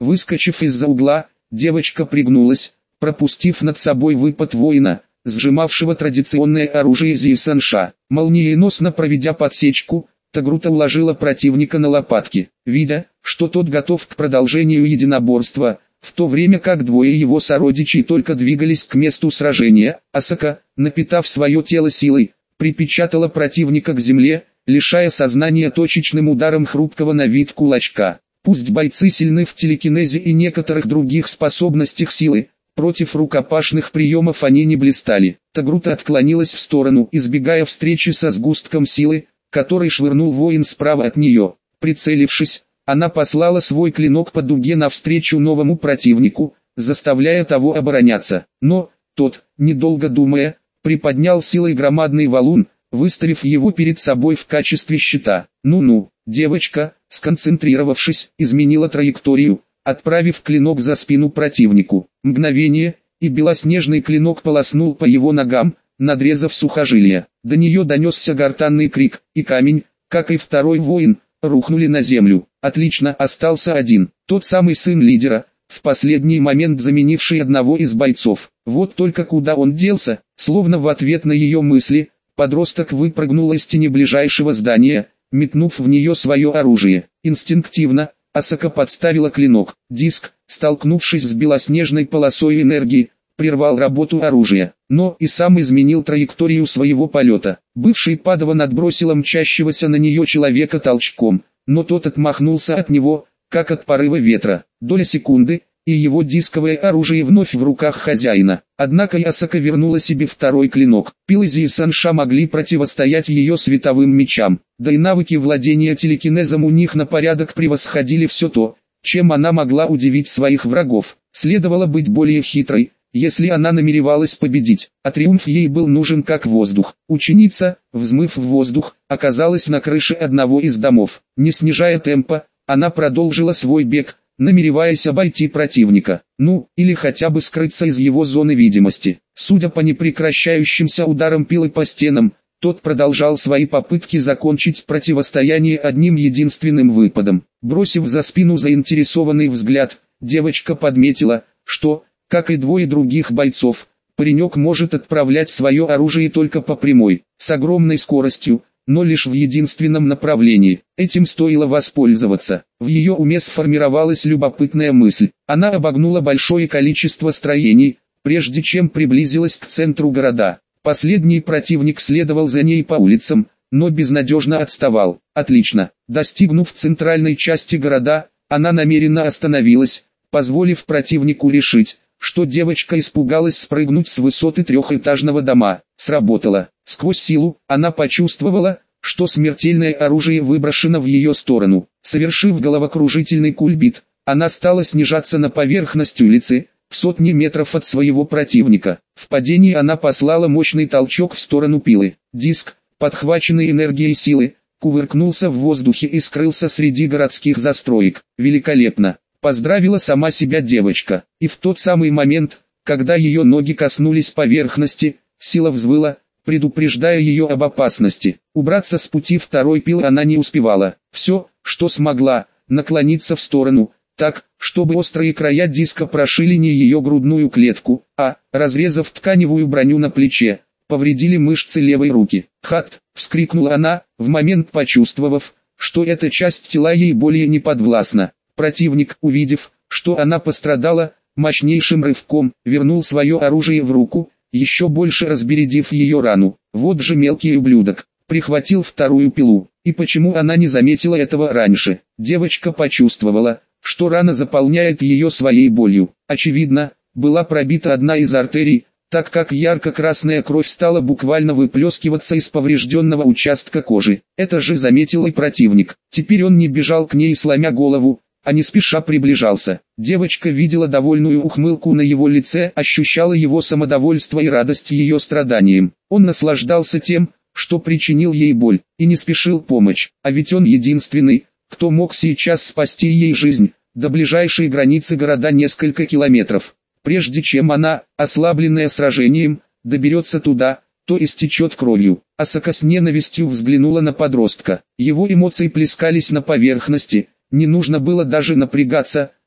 Выскочив из-за угла, девочка пригнулась, пропустив над собой выпад воина, сжимавшего традиционное оружие Зиесанша. Молниеносно проведя подсечку, Тагрута уложила противника на лопатки. Видя, что тот готов к продолжению единоборства, в то время как двое его сородичей только двигались к месту сражения, Асака, напитав свое тело силой, припечатала противника к земле, лишая сознания точечным ударом хрупкого на вид кулачка. Пусть бойцы сильны в телекинезе и некоторых других способностях силы, против рукопашных приемов они не блистали. Тагрута отклонилась в сторону, избегая встречи со сгустком силы, который швырнул воин справа от нее. Прицелившись, она послала свой клинок по дуге навстречу новому противнику, заставляя того обороняться. Но, тот, недолго думая, приподнял силой громадный валун, выставив его перед собой в качестве щита. Ну-ну, девочка, сконцентрировавшись, изменила траекторию, отправив клинок за спину противнику. Мгновение, и белоснежный клинок полоснул по его ногам, надрезав сухожилия. До нее донесся гортанный крик, и камень, как и второй воин, рухнули на землю. Отлично, остался один, тот самый сын лидера, в последний момент заменивший одного из бойцов. Вот только куда он делся, словно в ответ на ее мысли, подросток выпрыгнул из тени ближайшего здания, метнув в нее свое оружие. Инстинктивно, Асака подставила клинок. Диск, столкнувшись с белоснежной полосой энергии, прервал работу оружия, но и сам изменил траекторию своего полета. Бывший падаван отбросила мчащегося на нее человека толчком, но тот отмахнулся от него, как от порыва ветра. Доля секунды, и его дисковое оружие вновь в руках хозяина. Однако Асака вернула себе второй клинок. Пилы Зиесанша могли противостоять ее световым мечам, да и навыки владения телекинезом у них на порядок превосходили все то, чем она могла удивить своих врагов. Следовало быть более хитрой, если она намеревалась победить, а триумф ей был нужен как воздух. Ученица, взмыв в воздух, оказалась на крыше одного из домов. Не снижая темпа, она продолжила свой бег, намереваясь обойти противника, или хотя бы скрыться из его зоны видимости. Судя по непрекращающимся ударам пилы по стенам, тот продолжал свои попытки закончить противостояние одним единственным выпадом. Бросив за спину заинтересованный взгляд, девочка подметила, что, как и двое других бойцов, паренек может отправлять свое оружие только по прямой, с огромной скоростью, но лишь в единственном направлении. Этим стоило воспользоваться. В ее уме сформировалась любопытная мысль. Она обогнула большое количество строений, прежде чем приблизилась к центру города. Последний противник следовал за ней по улицам, но безнадежно отставал. Отлично. Достигнув центральной части города, она намеренно остановилась, позволив противнику решить, что девочка испугалась спрыгнуть с высоты трехэтажного дома. Сработало. Сквозь силу, она почувствовала, что смертельное оружие выброшено в ее сторону. Совершив головокружительный кульбит, она стала снижаться на поверхность улицы, в сотни метров от своего противника. В падении она послала мощный толчок в сторону пилы. Диск, подхваченный энергией силы, кувыркнулся в воздухе и скрылся среди городских застроек. Великолепно! Поздравила сама себя девочка. И в тот самый момент, когда ее ноги коснулись поверхности, сила взвыла, предупреждая ее об опасности. Убраться с пути второй пилы она не успевала. Все, что смогла, наклониться в сторону, так, чтобы острые края диска прошили не ее грудную клетку, а, разрезав тканевую броню на плече, повредили мышцы левой руки. «Хат!» — вскрикнула она, в момент почувствовав, что эта часть тела ей более не подвластна. Противник, увидев, что она пострадала, мощнейшим рывком вернул свое оружие в руку, еще больше разбередив ее рану. Вот же мелкий ублюдок, прихватил вторую пилу. И почему она не заметила этого раньше? Девочка почувствовала, что рана заполняет ее своей болью. Очевидно, была пробита одна из артерий, так как ярко-красная кровь стала буквально выплескиваться из поврежденного участка кожи. Это же заметил и противник. Теперь он не бежал к ней сломя голову, а не спеша приближался. Девочка видела довольную ухмылку на его лице, ощущала его самодовольство и радость ее страданиям. Он наслаждался тем, что причинил ей боль, и не спешил помочь. А ведь он единственный, кто мог сейчас спасти ей жизнь. До ближайшей границы города несколько километров. Прежде чем она, ослабленная сражением, доберется туда, то истечет кровью. Асака с ненавистью взглянула на подростка. Его эмоции плескались на поверхности. Не нужно было даже напрягаться,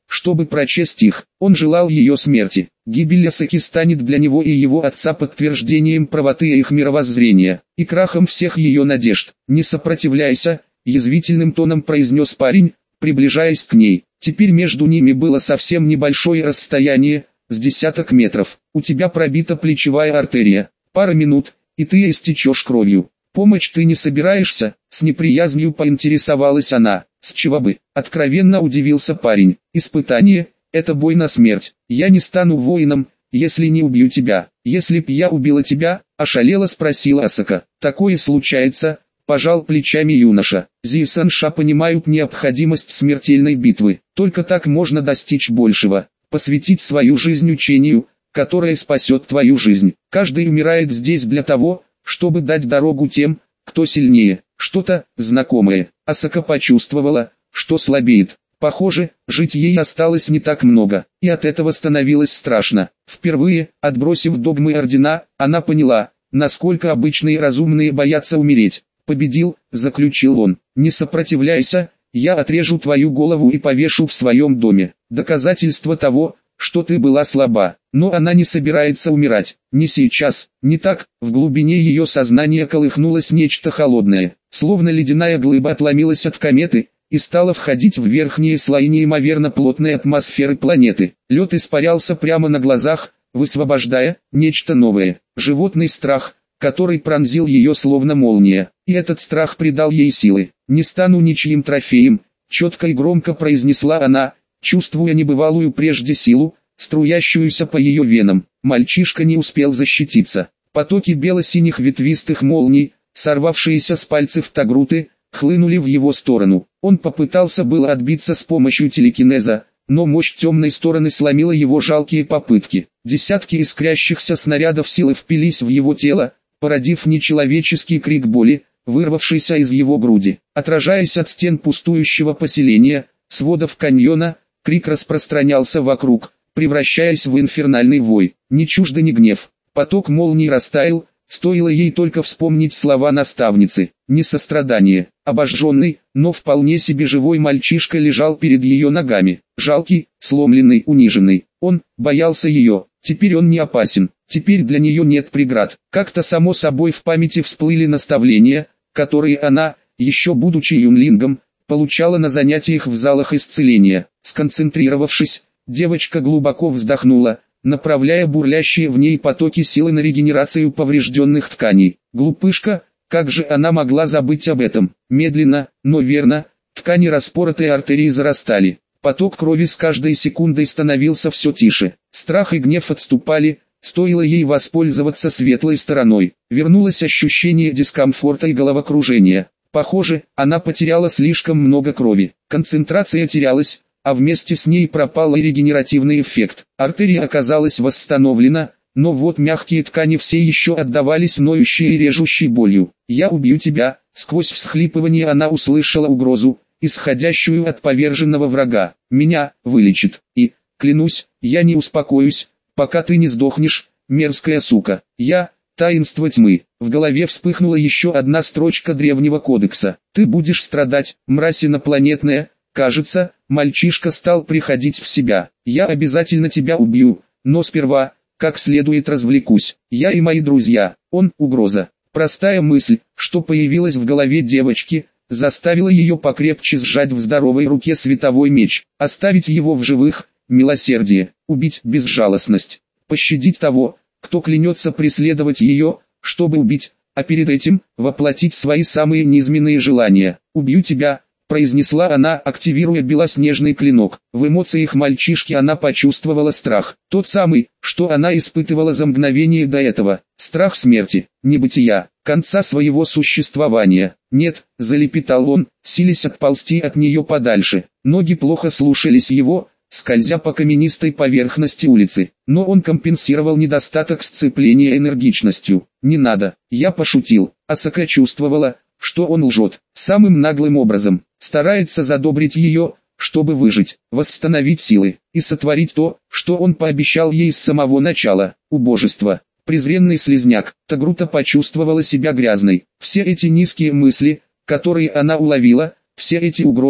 чтобы прочесть их. Он желал ее смерти. Гибель Асаки станет для него и его отца подтверждением правоты их мировоззрения, и крахом всех ее надежд. «Не сопротивляйся», — язвительным тоном произнес парень, приближаясь к ней. Теперь между ними было совсем небольшое расстояние, с десяток метров. «У тебя пробита плечевая артерия. Пара минут, и ты истечешь кровью. Помочь ты не собираешься?» С неприязнью поинтересовалась она. «С чего бы?» — откровенно удивился парень. «Испытание — это бой на смерть. Я не стану воином, если не убью тебя». «Если б я убила тебя?» — ошалело спросила Асака. «Такое случается», — пожал плечами юноша. Зи и Санша понимают необходимость смертельной битвы. Только так можно достичь большего. Посвятить свою жизнь учению, которое спасет твою жизнь. Каждый умирает здесь для того, чтобы дать дорогу тем, кто сильнее. Что-то знакомое. Асака почувствовала, что слабеет. Похоже, жить ей осталось не так много, и от этого становилось страшно. Впервые, отбросив догмы ордена, она поняла, насколько обычные разумные боятся умереть. «Победил», — заключил он. «Не сопротивляйся, я отрежу твою голову и повешу в своем доме. Доказательство того, что ты была слаба». Но она не собирается умирать. Не сейчас, не так. В глубине ее сознания колыхнулось нечто холодное, словно ледяная глыба отломилась от кометы и стала входить в верхние слои неимоверно плотной атмосферы планеты. Лед испарялся прямо на глазах, высвобождая нечто новое. Животный страх, который пронзил ее словно молния. И этот страх придал ей силы. «Не стану ничьим трофеем», — четко и громко произнесла она, чувствуя небывалую прежде силу, струящуюся по ее венам. Мальчишка не успел защититься. Потоки бело-синих ветвистых молний, сорвавшиеся с пальцев Тагруты, хлынули в его сторону. Он попытался было отбиться с помощью телекинеза, но мощь темной стороны сломила его жалкие попытки. Десятки искрящихся снарядов силы впились в его тело, породив нечеловеческий крик боли, вырвавшийся из его груди. Отражаясь от стен пустующего поселения, сводов каньона, крик распространялся вокруг, превращаясь в инфернальный вой. Ни чуждо ни гнев. Поток молний растаял, стоило ей только вспомнить слова наставницы. Не сострадание. Обожженный, но вполне себе живой мальчишка лежал перед ее ногами. Жалкий, сломленный, униженный. Он боялся ее. Теперь он не опасен. Теперь для нее нет преград. Как-то само собой в памяти всплыли наставления, которые она, еще будучи юнлингом, получала на занятиях в залах исцеления. Сконцентрировавшись, девочка глубоко вздохнула, направляя бурлящие в ней потоки силы на регенерацию поврежденных тканей. Глупышка, как же она могла забыть об этом? Медленно, но верно, ткани распоротой артерии зарастали. Поток крови с каждой секундой становился все тише. Страх и гнев отступали, стоило ей воспользоваться светлой стороной. Вернулось ощущение дискомфорта и головокружения. Похоже, она потеряла слишком много крови. Концентрация терялась, а вместе с ней пропал и регенеративный эффект. Артерия оказалась восстановлена, но вот мягкие ткани все еще отдавались ноющей и режущей болью. «Я убью тебя», — сквозь всхлипывание она услышала угрозу, исходящую от поверженного врага. «Меня вылечит, и, клянусь, я не успокоюсь, пока ты не сдохнешь, мерзкая сука. Я...» Таинство тьмы. В голове вспыхнула еще одна строчка древнего кодекса. «Ты будешь страдать, мразь инопланетная». Кажется, мальчишка стал приходить в себя. «Я обязательно тебя убью, но сперва, как следует развлекусь. Я и мои друзья». Он — угроза. Простая мысль, что появилась в голове девочки, заставила ее покрепче сжать в здоровой руке световой меч. Оставить его в живых — милосердие. Убить — безжалостность. Пощадить того, кто клянется преследовать ее, чтобы убить, а перед этим воплотить свои самые низменные желания. «Убью тебя», — произнесла она, активируя белоснежный клинок. В эмоциях мальчишки она почувствовала страх. Тот самый, что она испытывала за мгновение до этого. Страх смерти, небытия, конца своего существования. «Нет», — залепетал он, силясь отползти от нее подальше. Ноги плохо слушались его, скользя по каменистой поверхности улицы, но он компенсировал недостаток сцепления энергичностью. «Не надо, я пошутил». Асака чувствовала, что он лжет, самым наглым образом, старается задобрить ее, чтобы выжить, восстановить силы, и сотворить то, что он пообещал ей с самого начала. Убожество, презренный слизняк. Тагрута почувствовала себя грязной. Все эти низкие мысли, которые она уловила, все эти угрозы,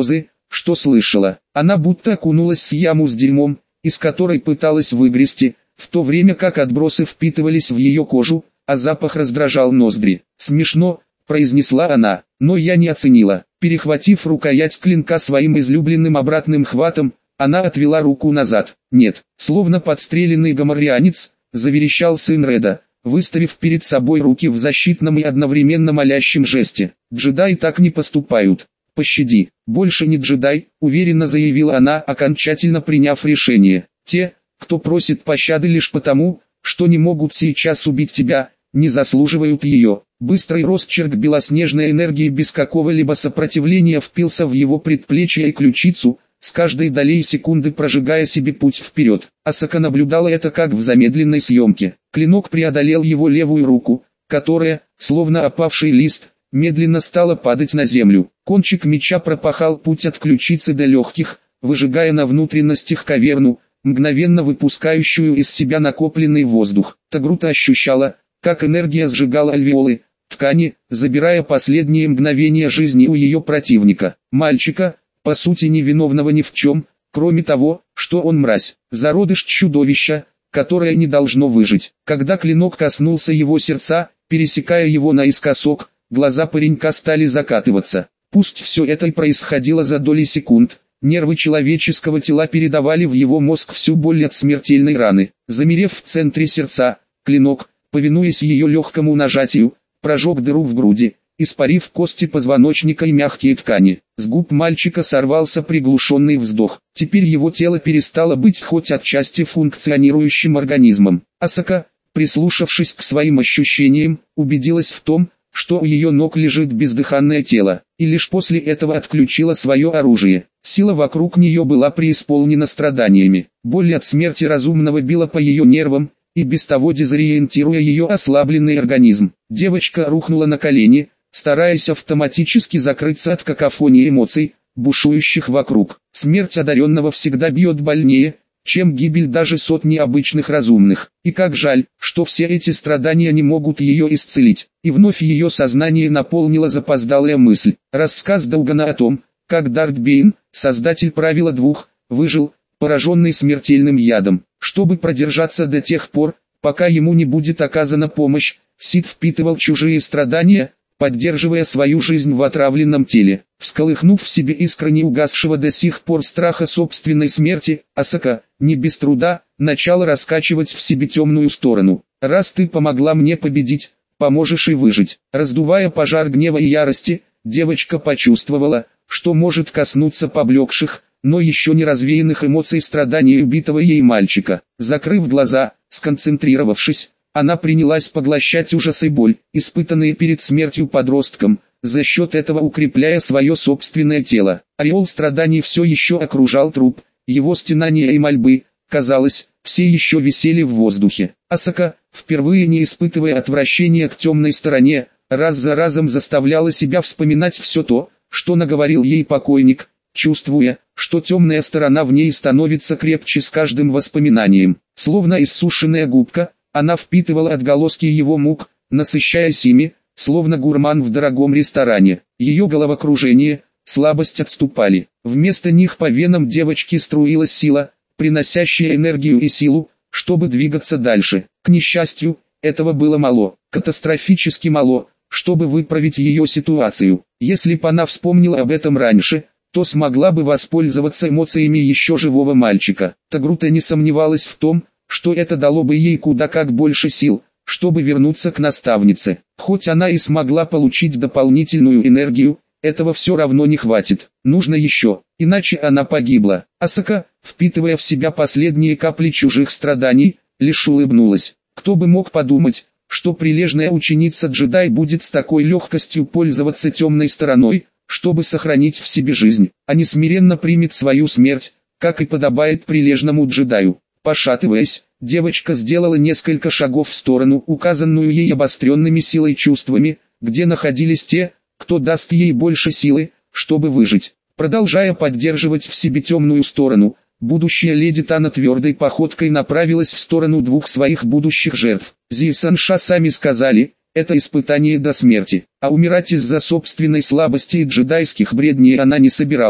что слышала. Она будто окунулась в яму с дерьмом, из которой пыталась выгрести, в то время как отбросы впитывались в ее кожу, а запах раздражал ноздри. «Смешно», — произнесла она, — «но я не оценила». Перехватив рукоять клинка своим излюбленным обратным хватом, она отвела руку назад. «Нет», словно подстреленный гоморрианец, заверещал сын Реда, выставив перед собой руки в защитном и одновременно молящем жесте. «Джедаи так не поступают. Пощади». «Больше не джедай», уверенно заявила она, окончательно приняв решение. «Те, кто просит пощады лишь потому, что не могут сейчас убить тебя, не заслуживают ее». Быстрый росчерк белоснежной энергии без какого-либо сопротивления впился в его предплечье и ключицу, с каждой долей секунды прожигая себе путь вперед. Асака наблюдала это как в замедленной съемке. Клинок преодолел его левую руку, которая, словно опавший лист, медленно стала падать на землю. Кончик меча пропахал путь от ключицы до легких, выжигая на внутренностях каверну, мгновенно выпускающую из себя накопленный воздух. Тагрута ощущала, как энергия сжигала альвеолы, ткани, забирая последние мгновения жизни у ее противника. Мальчика, по сути невиновного ни в чем, кроме того, что он мразь, зародыш чудовища, которое не должно выжить. Когда клинок коснулся его сердца, пересекая его наискосок, глаза паренька стали закатываться. Пусть все это и происходило за доли секунд, нервы человеческого тела передавали в его мозг всю боль от смертельной раны. Замерев в центре сердца, клинок, повинуясь ее легкому нажатию, прожег дыру в груди, испарив кости позвоночника и мягкие ткани. С губ мальчика сорвался приглушенный вздох. Теперь его тело перестало быть хоть отчасти функционирующим организмом. Асака, прислушавшись к своим ощущениям, убедилась в том, что у ее ног лежит бездыханное тело, и лишь после этого отключила свое оружие. Сила вокруг нее была преисполнена страданиями. Боль от смерти разумного била по ее нервам, и без того дезориентируя ее ослабленный организм. Девочка рухнула на колени, стараясь автоматически закрыться от какофонии эмоций, бушующих вокруг. Смерть одаренного всегда бьет больнее, чем гибель даже сотни обычных разумных. И как жаль, что все эти страдания не могут ее исцелить. И вновь ее сознание наполнила запоздалая мысль. Рассказ Долгана о том, как Дарт Бейн, создатель правила двух, выжил, пораженный смертельным ядом. Чтобы продержаться до тех пор, пока ему не будет оказана помощь, Сид впитывал чужие страдания, поддерживая свою жизнь в отравленном теле. Всколыхнув в себе искру не угасшего до сих пор страха собственной смерти, Асака, не без труда, начала раскачивать в себе темную сторону. «Раз ты помогла мне победить, поможешь и выжить». Раздувая пожар гнева и ярости, девочка почувствовала, что может коснуться поблекших, но еще не развеянных эмоций страданий убитого ей мальчика. Закрыв глаза, сконцентрировавшись, она принялась поглощать ужас и боль, испытанные перед смертью подростком, за счет этого укрепляя свое собственное тело. Ореол страданий все еще окружал труп, его стенания и мольбы, казалось, все еще висели в воздухе. Асака, впервые не испытывая отвращения к темной стороне, раз за разом заставляла себя вспоминать все то, что наговорил ей покойник, чувствуя, что темная сторона в ней становится крепче с каждым воспоминанием. Словно иссушенная губка, она впитывала отголоски его мук, насыщаясь ими, словно гурман в дорогом ресторане. Ее головокружение, слабость отступали. Вместо них по венам девочки струилась сила, приносящая энергию и силу, чтобы двигаться дальше. К несчастью, этого было мало, катастрофически мало, чтобы выправить ее ситуацию. Если бы она вспомнила об этом раньше, то смогла бы воспользоваться эмоциями еще живого мальчика. Тагрута не сомневалась в том, что это дало бы ей куда как больше сил, чтобы вернуться к наставнице. Хоть она и смогла получить дополнительную энергию, этого все равно не хватит. Нужно еще, иначе она погибла. Асака, впитывая в себя последние капли чужих страданий, лишь улыбнулась. Кто бы мог подумать, что прилежная ученица-джедай будет с такой легкостью пользоваться темной стороной, чтобы сохранить в себе жизнь, а не смиренно примет свою смерть, как и подобает прилежному джедаю. Пошатываясь, девочка сделала несколько шагов в сторону, указанную ей обостренными силой чувствами, где находились те, кто даст ей больше силы, чтобы выжить. Продолжая поддерживать в себе темную сторону, будущая леди Тана твердой походкой направилась в сторону двух своих будущих жертв. Зи и Санша сами сказали, это испытание до смерти, а умирать из-за собственной слабости и джедайских бредней она не собиралась.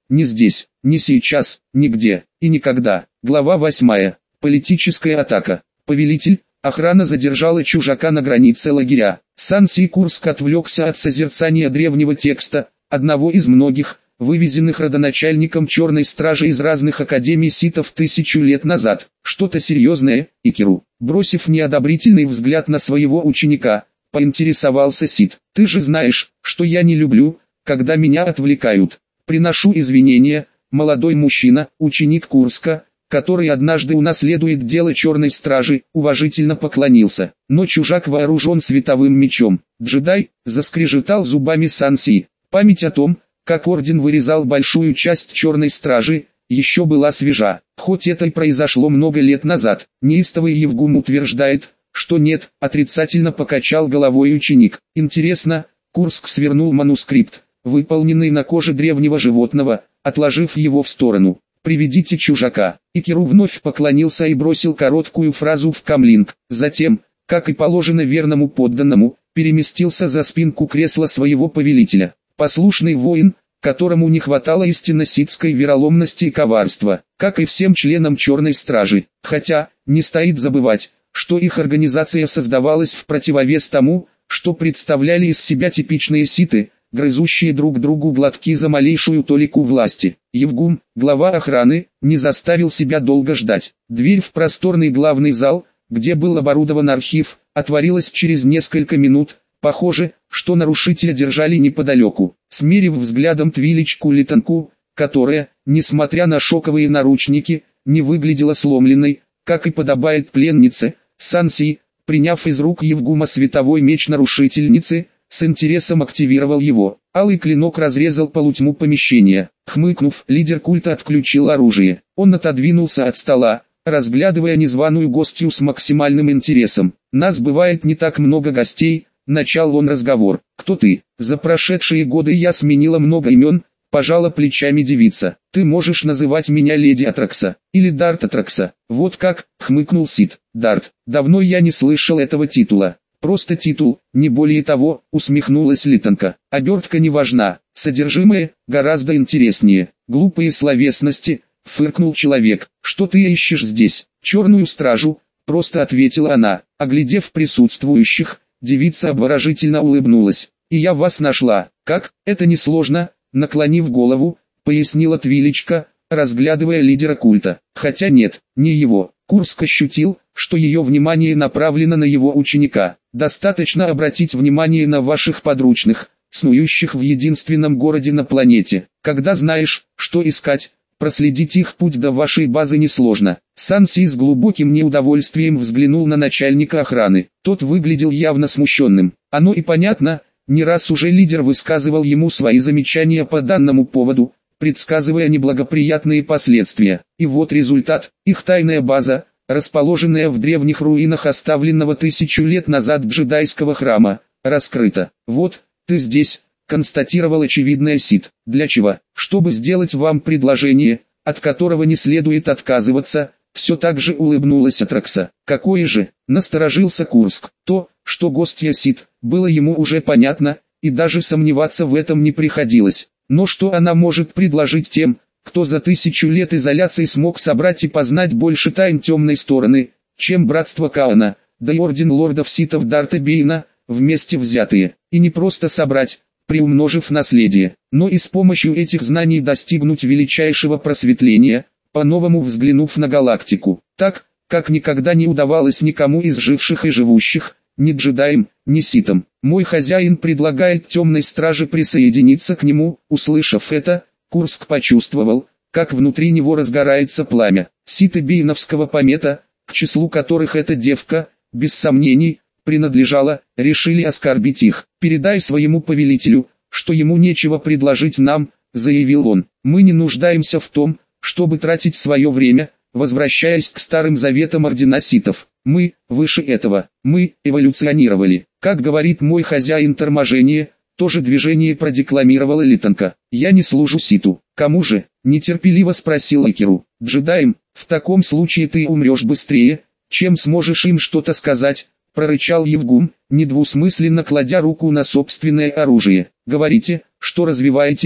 не здесь, не сейчас, нигде и никогда. Глава 8. Политическая атака. Повелитель, охрана задержала чужака на границе лагеря. Санси Курск отвлекся от созерцания древнего текста, одного из многих, вывезенных родоначальником Черной Стражи из разных академий ситов 1000 лет назад. Что-то серьезное, Икиру. Бросив неодобрительный взгляд на своего ученика, поинтересовался Сит. Ты же знаешь, что я не люблю, когда меня отвлекают. Приношу извинения, молодой мужчина, ученик Курска, который однажды унаследует дело Черной Стражи, уважительно поклонился. Но чужак вооружен световым мечом. Джедай, заскрежетал зубами Санси. Память о том, как Орден вырезал большую часть Черной Стражи, еще была свежа. Хоть это и произошло много лет назад, неистовый Евгум утверждает, что нет, отрицательно покачал головой ученик. Интересно, Курск свернул манускрипт, выполненный на коже древнего животного, отложив его в сторону. «Приведите чужака». Икиру вновь поклонился и бросил короткую фразу в камлинг. Затем, как и положено верному подданному, переместился за спинку кресла своего повелителя. Послушный воин, которому не хватало истинно ситской вероломности и коварства, как и всем членам Черной Стражи. Хотя, не стоит забывать, что их организация создавалась в противовес тому, что представляли из себя типичные ситы, грызущие друг другу глотки за малейшую толику власти. Евгум, глава охраны, не заставил себя долго ждать. Дверь в просторный главный зал, где был оборудован архив, отворилась через несколько минут. Похоже, что нарушителя держали неподалеку. Смерив взглядом Твилечку Литанку, которая, несмотря на шоковые наручники, не выглядела сломленной, как и подобает пленнице, Санси, приняв из рук Евгума световой меч нарушительницы, с интересом активировал его. Алый клинок разрезал полутьму помещения. Хмыкнув, лидер культа отключил оружие. Он отодвинулся от стола, разглядывая незваную гостью с максимальным интересом. «Нас бывает не так много гостей», — начал он разговор. «Кто ты? За прошедшие годы я сменила много имен», — пожала плечами девица. «Ты можешь называть меня леди Атракса, или Дарт Атракса». «Вот как», — хмыкнул Сид. «Дарт, давно я не слышал этого титула». «Просто титул, не более того», — усмехнулась Литанка. «Обертка не важна, содержимое гораздо интереснее». «Глупые словесности», — фыркнул человек. «Что ты ищешь здесь?» «Черную Стражу», — просто ответила она. Оглядев присутствующих, девица обворожительно улыбнулась. «И я вас нашла». «Как? Это несложно», — наклонив голову, пояснила Твилечка, разглядывая лидера культа. «Хотя нет, не его». Курск ощутил, что ее внимание направлено на его ученика. «Достаточно обратить внимание на ваших подручных, снующих в единственном городе на планете. Когда знаешь, что искать, проследить их путь до вашей базы несложно». Санси с глубоким неудовольствием взглянул на начальника охраны. Тот выглядел явно смущенным. Оно и понятно, не раз уже лидер высказывал ему свои замечания по данному поводу, предсказывая неблагоприятные последствия. И вот результат: их тайная база, расположенная в древних руинах оставленного 1000 лет назад джедайского храма, раскрыта. «Вот, ты здесь», — констатировал очевидный Сид. «Для чего?» «Чтобы сделать вам предложение, от которого не следует отказываться», — все так же улыбнулась Атракса. «Какое же?» — насторожился Курск. То, что гостья Сид, было ему уже понятно, и даже сомневаться в этом не приходилось. Но что она может предложить тем, кто за 1000 лет изоляции смог собрать и познать больше тайн темной стороны, чем братство Каана, да и орден лордов ситов Дарта Бейна, вместе взятые, и не просто собрать, приумножив наследие, но и с помощью этих знаний достигнуть величайшего просветления, по-новому взглянув на галактику, так, как никогда не удавалось никому из живших и живущих, ни джедаям, ни ситам. «Мой хозяин предлагает темной страже присоединиться к нему». Услышав это, Курск почувствовал, как внутри него разгорается пламя. Ситы бейновского помета, к числу которых эта девка, без сомнений, принадлежала, решили оскорбить их. «Передай своему повелителю, что ему нечего предложить нам», — заявил он. «Мы не нуждаемся в том, чтобы тратить свое время, возвращаясь к старым заветам ордена ситов. Мы, выше этого, мы эволюционировали. Как говорит мой хозяин торможение, тоже движение продекламировала Литанка. Я не служу ситу. Кому же?» — нетерпеливо спросил Икиру. «Джедаям. В таком случае ты умрешь быстрее, чем сможешь им что-то сказать», — прорычал Евгум, недвусмысленно кладя руку на собственное оружие. «Говорите, что развиваетесь», —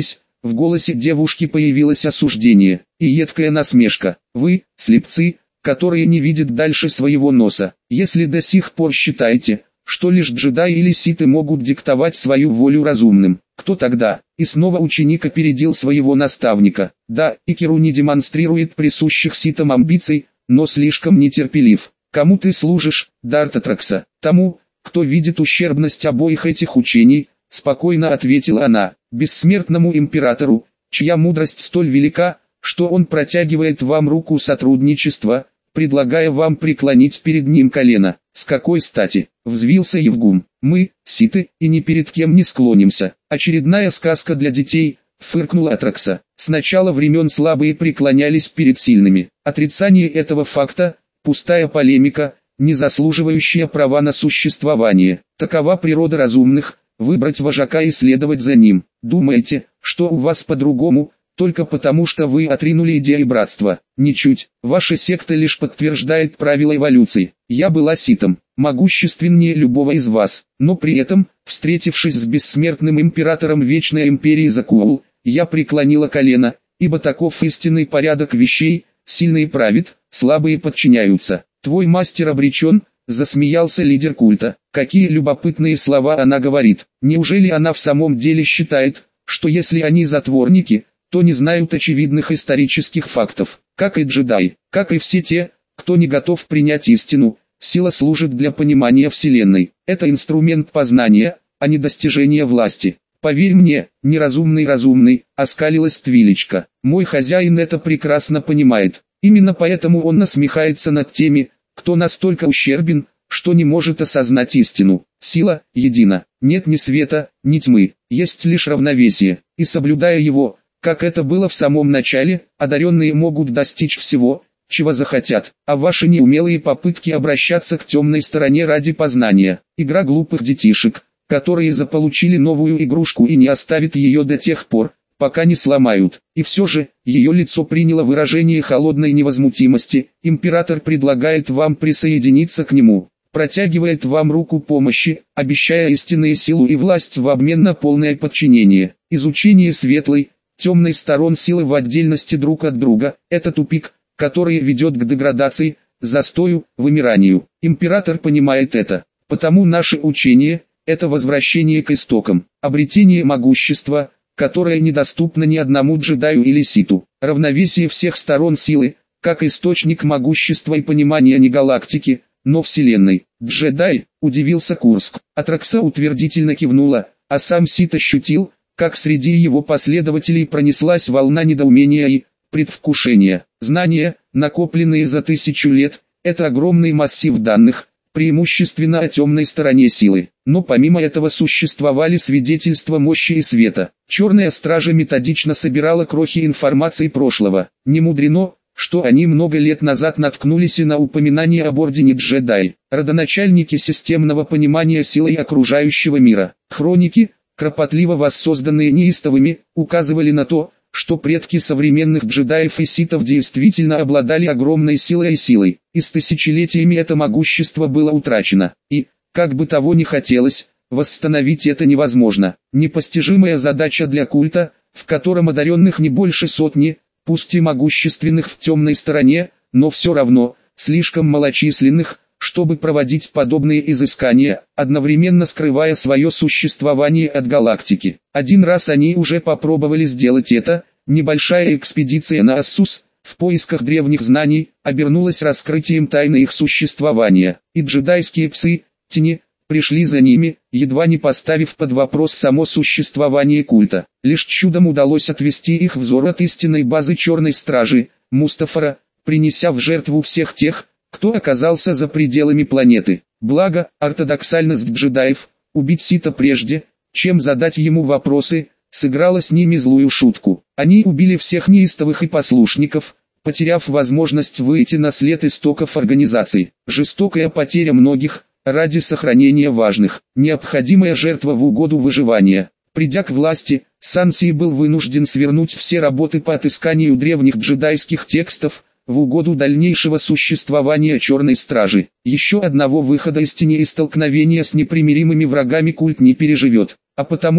В голосе девушки появилось осуждение и едкая насмешка. Вы, слепцы, которые не видят дальше своего носа. Если до сих пор считаете, что лишь джедаи или ситы могут диктовать свою волю разумным, кто тогда? И снова ученик опередил своего наставника. Да, Икиру не демонстрирует присущих ситам амбиций, но слишком нетерпелив. Кому ты служишь, Дарт Атракса? Тому, кто видит ущербность обоих этих учений, спокойно ответила она, бессмертному императору, чья мудрость столь велика, что он протягивает вам руку сотрудничества, предлагая вам преклонить перед ним колено. С какой стати? Взвился Евгум. Мы, ситы, и ни перед кем не склонимся. Очередная сказка для детей, фыркнула Атракса. С начала времен слабые преклонялись перед сильными. Отрицание этого факта – пустая полемика, не заслуживающая права на существование. Такова природа разумных, выбрать вожака и следовать за ним. Думаете, что у вас по-другому, только потому что вы отринули идеи братства? Ничуть, ваша секта лишь подтверждает правила эволюции. Я была ситом, могущественнее любого из вас, но при этом, встретившись с бессмертным императором Вечной Империи Закуул, я преклонила колено, ибо таков истинный порядок вещей, сильные правят, слабые подчиняются. Твой мастер обречен, засмеялся лидер культа. Какие любопытные слова она говорит. Неужели она в самом деле считает, что если они затворники, то не знают очевидных исторических фактов? Как и джедаи, как и все те, кто не готов принять истину, сила служит для понимания Вселенной. Это инструмент познания, а не достижения власти. Поверь мне, неразумный, оскалилась Твилечка. Мой хозяин это прекрасно понимает. Именно поэтому он насмехается над теми, кто настолько ущербен, что не может осознать истину. Сила едина. Нет ни света, ни тьмы. Есть лишь равновесие. И соблюдая его, как это было в самом начале, одаренные могут достичь всего, чего захотят. А ваши неумелые попытки обращаться к темной стороне ради познания – игра глупых детишек, которые заполучили новую игрушку и не оставят ее до тех пор, пока не сломают. И все же, ее лицо приняло выражение холодной невозмутимости. Император предлагает вам присоединиться к нему, протягивает вам руку помощи, обещая истинную силу и власть в обмен на полное подчинение. Изучение светлой, темной сторон силы в отдельности друг от друга – это тупик, который ведет к деградации, застою, вымиранию. Император понимает это, потому наше учение – это возвращение к истокам, обретение могущества, которое недоступно ни одному джедаю или ситу. Равновесие всех сторон силы, как источник могущества и понимания не галактики, но Вселенной. Джедай, удивился Курск. Атракса утвердительно кивнула, а сам Сит ощутил, как среди его последователей пронеслась волна недоумения и предвкушения. Знания, накопленные за 1000 лет, это огромный массив данных, преимущественно о темной стороне силы. Но помимо этого существовали свидетельства мощи и света. Черная стража методично собирала крохи информации прошлого. Не мудрено, что они много лет назад наткнулись и на упоминание об ордене джедай, родоначальники системного понимания силы окружающего мира. Хроники, кропотливо воссозданные неистовыми, указывали на то, что предки современных джедаев и ситов действительно обладали огромной силой и с тысячелетиями это могущество было утрачено, и, как бы того ни хотелось, восстановить это невозможно. Непостижимая задача для культа, в котором одаренных не больше сотни, пусть и могущественных в темной стороне, но все равно, слишком малочисленных, чтобы проводить подобные изыскания, одновременно скрывая свое существование от галактики. Один раз они уже попробовали сделать это, небольшая экспедиция на Ассус, в поисках древних знаний, обернулась раскрытием тайны их существования, и джедайские псы, тени, пришли за ними, едва не поставив под вопрос само существование культа. Лишь чудом удалось отвести их взор от истинной базы Черной Стражи, Мустафара, принеся в жертву всех тех, кто оказался за пределами планеты. Благо, ортодоксальность джедаев, убить Сита прежде, чем задать ему вопросы, сыграла с ними злую шутку. Они убили всех неистовых и послушников, потеряв возможность выйти на след истоков организации. Жестокая потеря многих, ради сохранения важных, необходимая жертва в угоду выживания. Придя к власти, Санси был вынужден свернуть все работы по отысканию древних джедайских текстов, в угоду дальнейшего существования Черной Стражи. Еще одного выхода из тени и столкновения с непримиримыми врагами культ не переживет, а потому,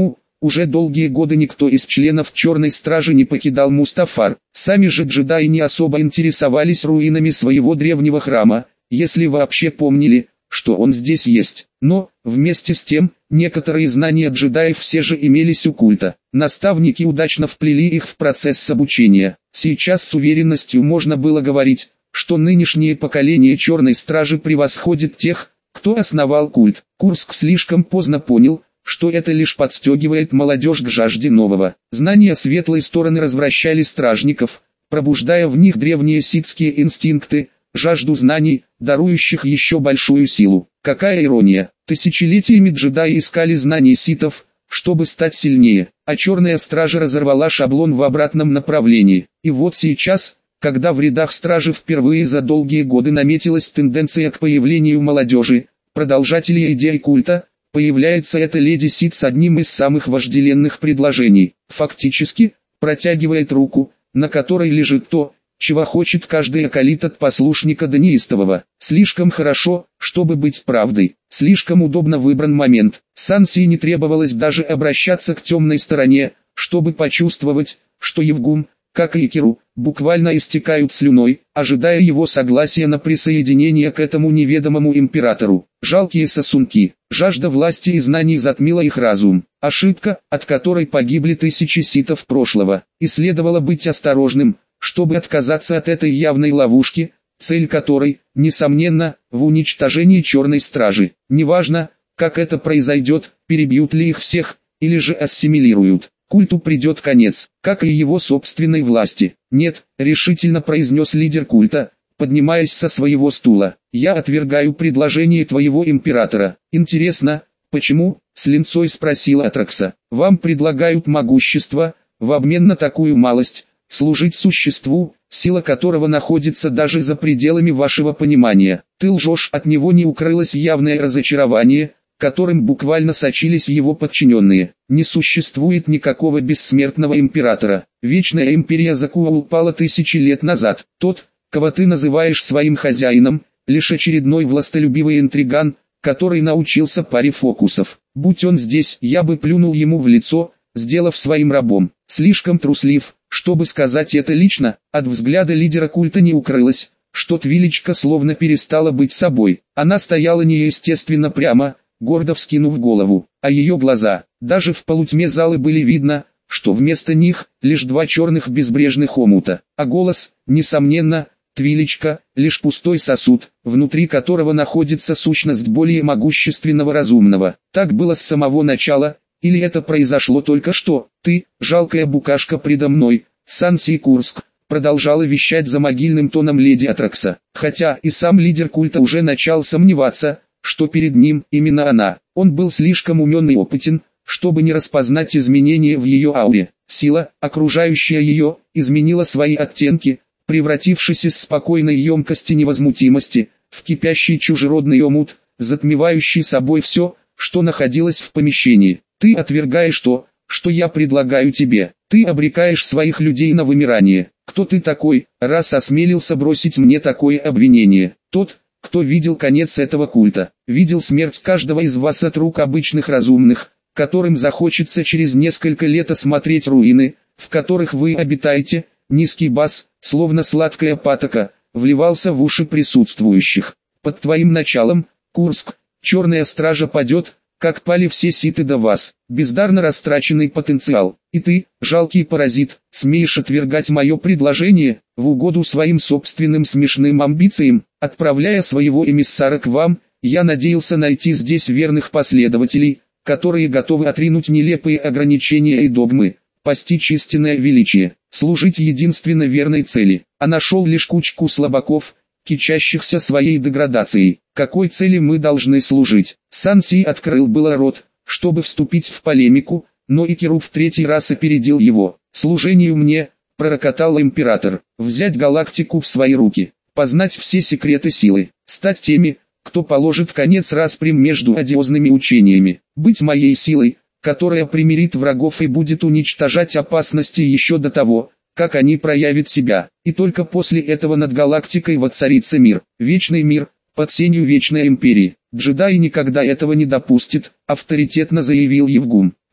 Уже долгие годы никто из членов Черной Стражи не покидал Мустафар. Сами же джедаи не особо интересовались руинами своего древнего храма, если вообще помнили, что он здесь есть. Но, вместе с тем, некоторые знания джедаев все же имелись у культа. Наставники удачно вплели их в процесс обучения. Сейчас с уверенностью можно было говорить, что нынешнее поколение Черной Стражи превосходит тех, кто основал культ. Курск слишком поздно понял, что это лишь подстегивает молодежь к жажде нового. Знания светлой стороны развращали стражников, пробуждая в них древние ситские инстинкты, жажду знаний, дарующих еще большую силу. Какая ирония! Тысячелетиями джедаи искали знаний ситов, чтобы стать сильнее, а Черная Стража разорвала шаблон в обратном направлении. И вот сейчас, когда в рядах стражи впервые за долгие годы наметилась тенденция к появлению молодежи, продолжателей идей культа, появляется эта леди Сит с одним из самых вожделенных предложений. Фактически, протягивает руку, на которой лежит то, чего хочет каждый акалит от послушника до неистового. Слишком хорошо, чтобы быть правдой. Слишком удобно выбран момент. Санси не требовалось даже обращаться к темной стороне, чтобы почувствовать, что Евгум, как и Киру, буквально истекают слюной, ожидая его согласия на присоединение к этому неведомому императору. Жалкие сосунки, жажда власти и знаний затмила их разум. Ошибка, от которой погибли тысячи ситов прошлого. И следовало быть осторожным, чтобы отказаться от этой явной ловушки, цель которой, несомненно, в уничтожении Черной Стражи. Неважно, как это произойдет, перебьют ли их всех, или же ассимилируют. Культу придет конец, как и его собственной власти. «Нет», — решительно произнес лидер культа, поднимаясь со своего стула. «Я отвергаю предложение твоего императора». «Интересно, почему?» — с линцой спросила Атракса. «Вам предлагают могущество, в обмен на такую малость, служить существу, сила которого находится даже за пределами вашего понимания. Ты лжешь». От него не укрылось явное разочарование, которым буквально сочились его подчиненные. Не существует никакого бессмертного императора. Вечная империя Закуа упала тысячи лет назад. Тот, кого ты называешь своим хозяином, лишь очередной властолюбивый интриган, который научился паре фокусов. Будь он здесь, я бы плюнул ему в лицо, сделав своим рабом. Слишком труслив, чтобы сказать это лично. От взгляда лидера культа не укрылось, что Твилечка словно перестала быть собой. Она стояла неестественно прямо, гордо вскинув голову, а ее глаза, даже в полутьме залы были видно, что вместо них лишь два черных безбрежных омута, а голос, несомненно, Твилечка, лишь пустой сосуд, внутри которого находится сущность более могущественного разумного. Так было с самого начала, или это произошло только что? Ты, жалкая букашка предо мной, Санси Курск, продолжала вещать за могильным тоном леди Атракса, хотя и сам лидер культа уже начал сомневаться, что перед ним именно она. Он был слишком умен и опытен, чтобы не распознать изменения в ее ауре. Сила, окружающая ее, изменила свои оттенки, превратившись из спокойной емкости невозмутимости, в кипящий чужеродный омут, затмевающий собой все, что находилось в помещении. Ты отвергаешь то, что я предлагаю тебе. Ты обрекаешь своих людей на вымирание. Кто ты такой, раз осмелился бросить мне такое обвинение? Тот, кто видел конец этого культа, видел смерть каждого из вас от рук обычных разумных, которым захочется через несколько лет осмотреть руины, в которых вы обитаете. Низкий бас, словно сладкая патока, вливался в уши присутствующих. Под твоим началом, Курск, Черная Стража падет, как пали все ситы до вас. Бездарно растраченный потенциал. И ты, жалкий паразит, смеешь отвергать мое предложение, в угоду своим собственным смешным амбициям. Отправляя своего эмиссара к вам, я надеялся найти здесь верных последователей, которые готовы отринуть нелепые ограничения и догмы, постичь истинное величие, служить единственно верной цели. А нашел лишь кучку слабаков, кичащихся своей деградацией. Какой цели мы должны служить? Санси открыл было рот, чтобы вступить в полемику, но Икиру в третий раз опередил его. «Служению мне», — пророкотал император, — «взять галактику в свои руки, познать все секреты силы, стать теми, кто положит конец распрям между одиозными учениями, быть моей силой, которая примирит врагов и будет уничтожать опасности еще до того, как они проявят себя, и только после этого над галактикой воцарится мир, вечный мир, под сенью вечной империи. Джедай никогда этого не допустит», — авторитетно заявил Евгум.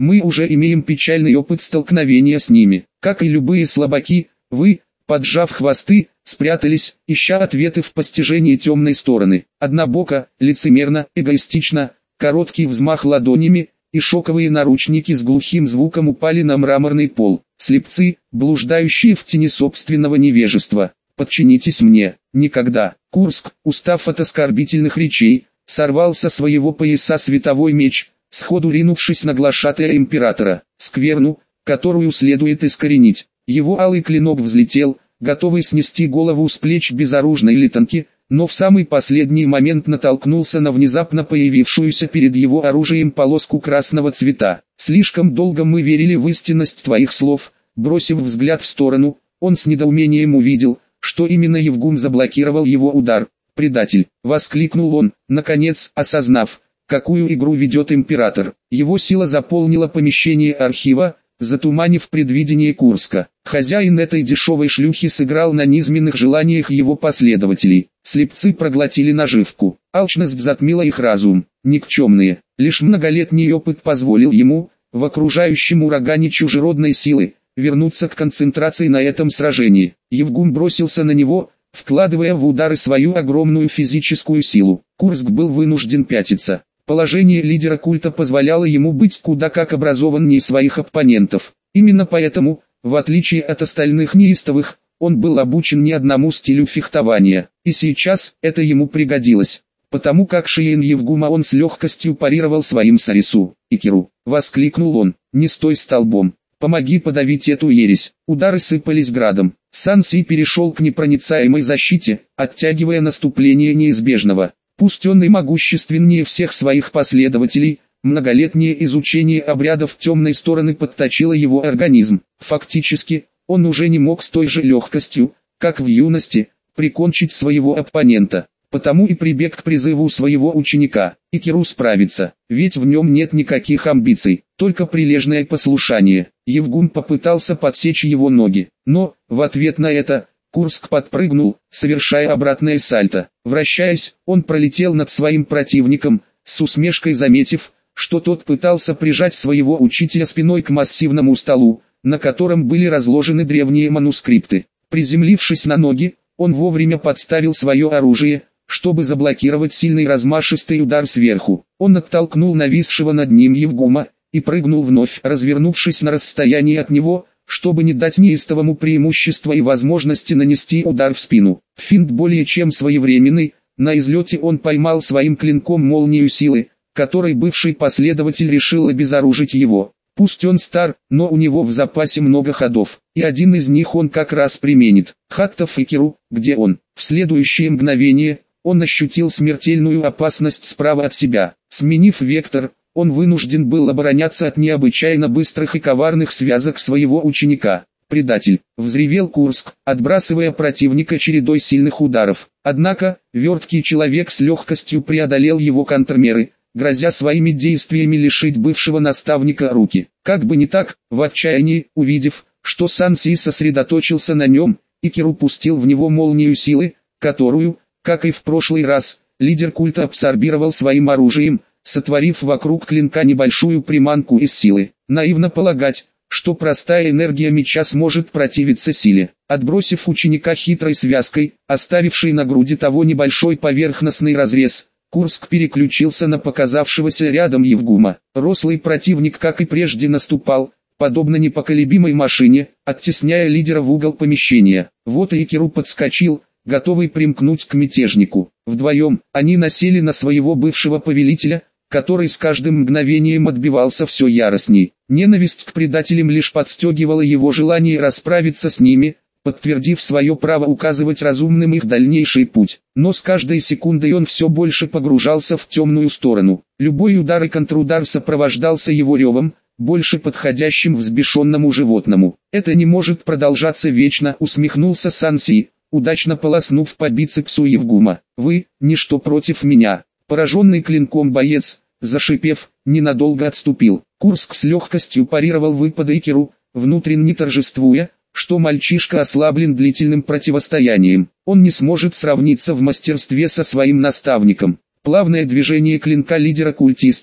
Мы уже имеем печальный опыт столкновения с ними. Как и любые слабаки, вы, поджав хвосты, спрятались, ища ответы в постижении темной стороны. Однобоко, лицемерно, эгоистично, короткий взмах ладонями, и шоковые наручники с глухим звуком упали на мраморный пол. Слепцы, блуждающие в тени собственного невежества. Подчинитесь мне. Никогда. Курск, устав от оскорбительных речей, сорвал со своего пояса световой меч, сходу ринувшись на глашатая императора. Скверну, которую следует искоренить. Его алый клинок взлетел, готовый снести голову с плеч безоружной литанки, но в самый последний момент натолкнулся на внезапно появившуюся перед его оружием полоску красного цвета. «Слишком долго мы верили в истинность твоих слов», бросив взгляд в сторону, он с недоумением увидел, что именно Евгум заблокировал его удар. «Предатель!» — воскликнул он, наконец осознав, какую игру ведет император. Его сила заполнила помещение архива, затуманив предвидение Курска. Хозяин этой дешевой шлюхи сыграл на низменных желаниях его последователей. Слепцы проглотили наживку. Алчность затмила их разум. Никчемные. Лишь многолетний опыт позволил ему, в окружающем урагане чужеродной силы, вернуться к концентрации на этом сражении. Евгум бросился на него, вкладывая в удары свою огромную физическую силу. Курск был вынужден пятиться. Положение лидера культа позволяло ему быть куда как образованнее своих оппонентов. Именно поэтому, в отличие от остальных неистовых, он был обучен не одному стилю фехтования. И сейчас это ему пригодилось, потому как Шиен Евгума он с легкостью парировал своим Сарису. «Икеру!» — воскликнул он. «Не стой столбом! Помоги подавить эту ересь!» Удары сыпались градом. Сан Си перешел к непроницаемой защите, оттягивая наступление неизбежного. Пусть он и могущественнее всех своих последователей, многолетнее изучение обрядов темной стороны подточило его организм. Фактически, он уже не мог с той же легкостью, как в юности, прикончить своего оппонента. Потому и прибег к призыву своего ученика. Икеру справится, ведь в нем нет никаких амбиций, только прилежное послушание. Евгум попытался подсечь его ноги, но, в ответ на это, Курск подпрыгнул, совершая обратное сальто. Вращаясь, он пролетел над своим противником, с усмешкой заметив, что тот пытался прижать своего учителя спиной к массивному столу, на котором были разложены древние манускрипты. Приземлившись на ноги, он вовремя подставил свое оружие, чтобы заблокировать сильный размашистый удар сверху. Он оттолкнул нависшего над ним Евгума, и прыгнул вновь, развернувшись на расстоянии от него, чтобы не дать неистовому преимущества и возможности нанести удар в спину. Финт более чем своевременный, на излете он поймал своим клинком молнию силы, которой бывший последователь решил обезоружить его. Пусть он стар, но у него в запасе много ходов, и один из них он как раз применит. Хаттов Икеру, где он? В следующее мгновение, он ощутил смертельную опасность справа от себя. Сменив вектор, он вынужден был обороняться от необычайно быстрых и коварных связок своего ученика. «Предатель!» — взревел Курск, отбрасывая противника чередой сильных ударов. Однако, верткий человек с легкостью преодолел его контрмеры, грозя своими действиями лишить бывшего наставника руки. Как бы не так, в отчаянии, увидев, что Сан Си сосредоточился на нем, Икеру пустил в него молнию силы, которую, как и в прошлый раз, лидер культа абсорбировал своим оружием, сотворив вокруг клинка небольшую приманку из силы. Наивно полагать, что простая энергия меча сможет противиться силе. Отбросив ученика хитрой связкой, оставившей на груди того небольшой поверхностный разрез, Курск переключился на показавшегося рядом Евгума. Рослый противник, как и прежде, наступал, подобно непоколебимой машине, оттесняя лидера в угол помещения. Вот и Икеру подскочил, готовый примкнуть к мятежнику. Вдвоем, они насели на своего бывшего повелителя, который с каждым мгновением отбивался все яростней. Ненависть к предателям лишь подстегивала его желание расправиться с ними, подтвердив свое право указывать разумным их дальнейший путь. Но с каждой секундой он все больше погружался в темную сторону. Любой удар и контрудар сопровождался его ревом, больше подходящим взбешенному животному. «Это не может продолжаться вечно», — усмехнулся Сан Си, удачно полоснув по бицепсу Евгума. «Вы, ничто против меня». Пораженный клинком боец, зашипев, ненадолго отступил. Курск с легкостью парировал выпады Икеру, внутренне торжествуя, что мальчишка ослаблен длительным противостоянием. Он не сможет сравниться в мастерстве со своим наставником. Плавное движение клинка лидера культистов,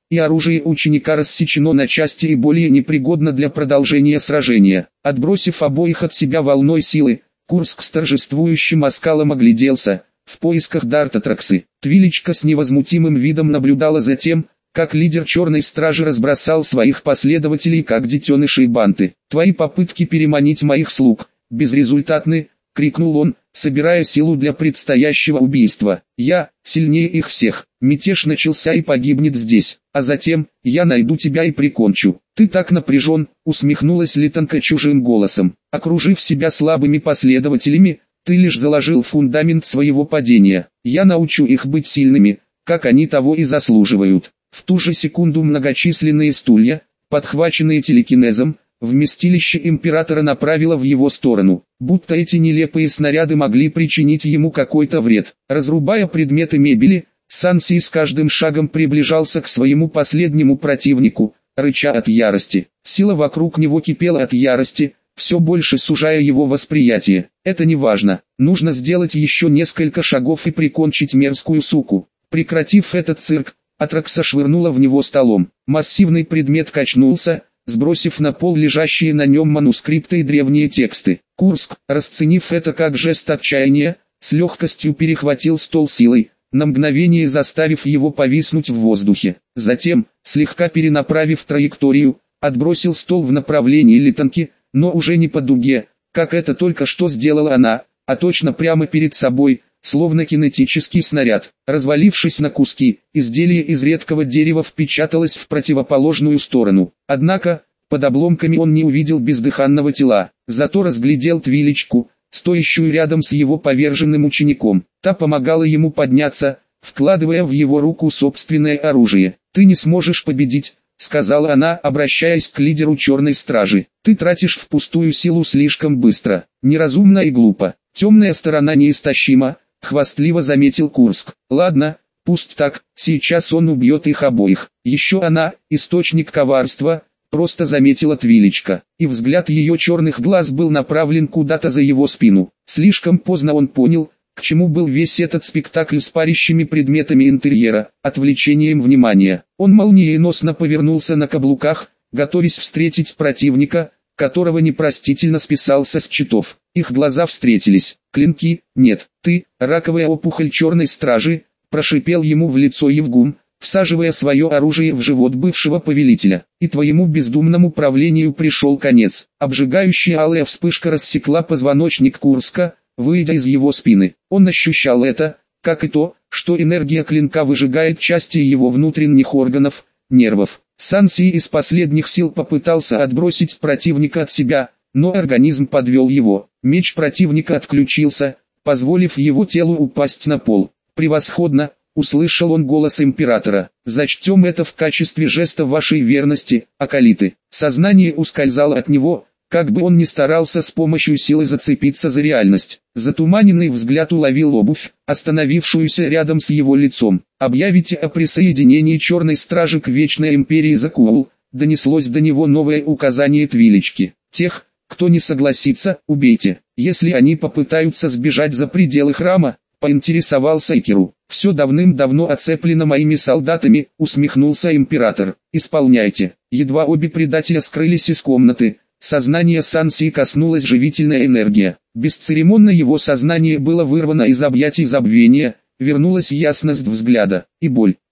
и оружие ученика рассечено на части и более непригодно для продолжения сражения. Отбросив обоих от себя волной силы, Курск с торжествующим оскалом огляделся, в поисках Дартатраксы. Твиличка с невозмутимым видом наблюдала за тем, как лидер Черной Стражи разбросал своих последователей как детенышей банты. «Твои попытки переманить моих слуг безрезультатны», — крикнул он, собирая силу для предстоящего убийства. «Я сильнее их всех. Мятеж начался и погибнет здесь, а затем я найду тебя и прикончу». «Ты так напряжен», — усмехнулась Литанка чужим голосом. «Окружив себя слабыми последователями, ты лишь заложил фундамент своего падения. Я научу их быть сильными, как они того и заслуживают». В ту же секунду многочисленные стулья, подхваченные телекинезом, вместилище императора направило в его сторону, будто эти нелепые снаряды могли причинить ему какой-то вред. Разрубая предметы мебели, Санси с каждым шагом приближался к своему последнему противнику, рыча от ярости. Сила вокруг него кипела от ярости, все больше сужая его восприятие. Это не важно, нужно сделать еще несколько шагов и прикончить мерзкую суку. Прекратив этот цирк, Атракса швырнула в него столом. Массивный предмет качнулся, сбросив на пол лежащие на нем манускрипты и древние тексты. Курск, расценив это как жест отчаяния, с легкостью перехватил стол силой, на мгновение заставив его повиснуть в воздухе. Затем, слегка перенаправив траекторию, отбросил стол в направлении Литанки, но уже не по дуге, как это только что сделала она, а точно прямо перед собой, словно кинетический снаряд. Развалившись на куски, изделие из редкого дерева впечаталось в противоположную сторону. Однако, под обломками он не увидел бездыханного тела, зато разглядел Твиличку, стоящую рядом с его поверженным учеником. Та помогала ему подняться, вкладывая в его руку собственное оружие. «Ты не сможешь победить», — сказала она, обращаясь к лидеру Черной Стражи. «Ты тратишь впустую силу слишком быстро, неразумно и глупо. Темная сторона неистощима», — хвастливо заметил Курск. «Ладно, пусть так, сейчас он убьет их обоих. Еще она, источник коварства», — просто заметила Твиличка, и взгляд ее черных глаз был направлен куда-то за его спину. Слишком поздно он понял, к чему был весь этот спектакль с парящими предметами интерьера, отвлечением внимания. Он молниеносно повернулся на каблуках, готовясь встретить противника, которого непростительно списался с счетов. Их глаза встретились. «Клинки, нет, ты, раковая опухоль Черной Стражи», — прошипел ему в лицо Евгум, всаживая свое оружие в живот бывшего повелителя. «И твоему бездумному правлению пришел конец». Обжигающая алая вспышка рассекла позвоночник Курска, выйдя из его спины. Он ощущал это, как и то, что энергия клинка выжигает части его внутренних органов, нервов. Санси из последних сил попытался отбросить противника от себя, но организм подвел его. Меч противника отключился, позволив его телу упасть на пол. «Превосходно!» — услышал он голос императора. «Зачтем это в качестве жеста вашей верности, акалиты». Сознание ускользало от него, как бы он ни старался с помощью силы зацепиться за реальность. Затуманенный взгляд уловил обувь, остановившуюся рядом с его лицом. «Объявите о присоединении Черной Стражи к Вечной Империи Закуул», донеслось до него новое указание Твилички. «Тех, кто не согласится, убейте. Если они попытаются сбежать за пределы храма», поинтересовался Икеру. «Все давным-давно оцеплено моими солдатами», усмехнулся император. «Исполняйте». Едва обе предателя скрылись из комнаты, сознание Санси коснулась живительная энергия. Бесцеремонно его сознание было вырвано из объятий забвения, вернулась ясность взгляда и боль.